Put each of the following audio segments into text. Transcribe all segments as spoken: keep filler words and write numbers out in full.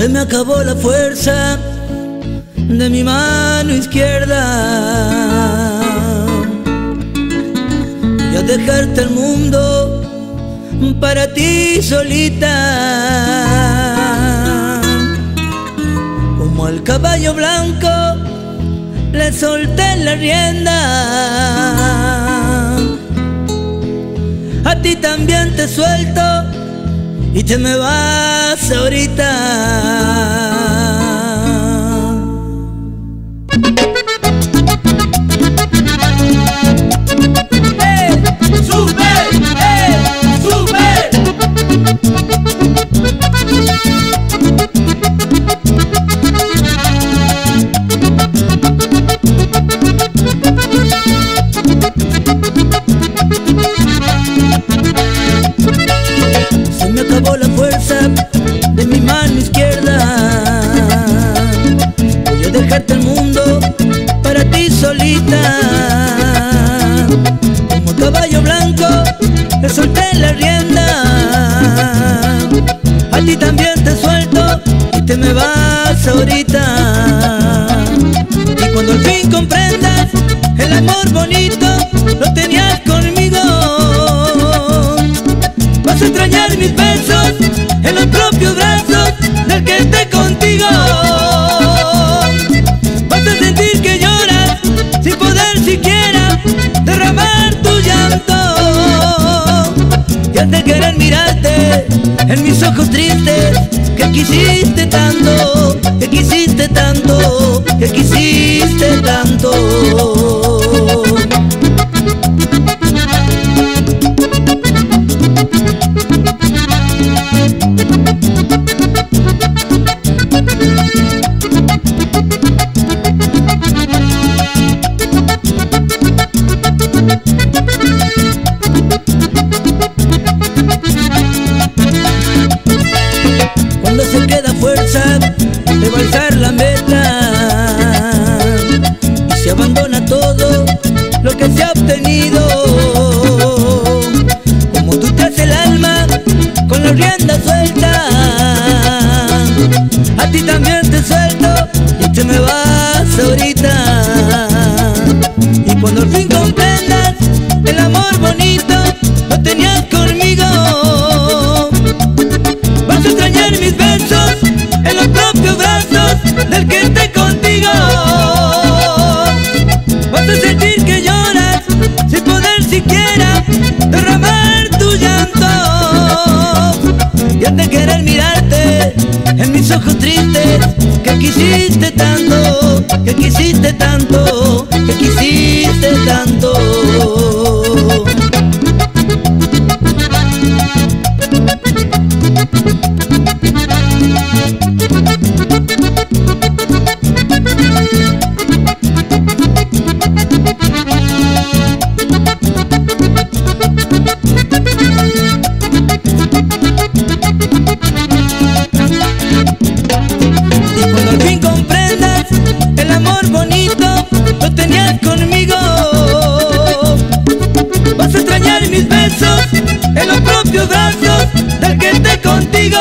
Se me acabó la fuerza de mi mano izquierda y a dejarte el mundo para ti solita. Como al caballo blanco le solté la rienda, a ti también te suelto y te me vas ahorita. ¡Eh! ¡Super! ¡Eh! ¡Super! Se me acabó la fuerza de mi mano izquierda, voy a dejarte el mundo para ti solita. Como caballo blanco le solté la rienda, a ti también te suelto y te me vas ahorita. Y cuando al fin comprendas el amor bonito lo tenías conmigo, vas a extrañar mis besos en los propios brazos del que esté contigo. Vas a sentir que lloras sin poder siquiera derramar tu llanto. Y has de querer mirarte en mis ojos tristes, que quisiste tanto, que quisiste tanto, que quisiste tanto. Cuando se queda fuerza de alcanzar la meta y se abandona todo lo que se ha obtenido, como tú te haces el alma con la rienda suelta, a ti también te suelto y te me vas ahorita. Y cuando al fin comprendas el amor bonito lo tenías conmigo, vas a extrañar mis besos en los propios brazos del que esté contigo. Vas a sentir que lloras sin poder siquiera derramar tu llanto. Y has de querer mirarte en mis ojos tristes, que quisiste tanto, que quisiste tanto, que quisiste tanto. En los propios brazos del que esté contigo,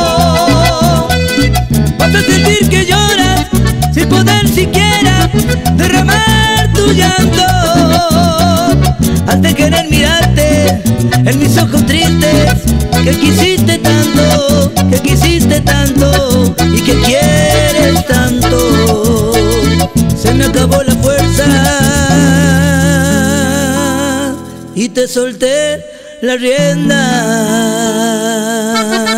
vas a sentir que lloras sin poder siquiera derramar tu llanto. Has de querer mirarte en mis ojos tristes, que quisiste tanto, que quisiste tanto y que quieres tanto. Se me acabó la fuerza y te solté la rienda.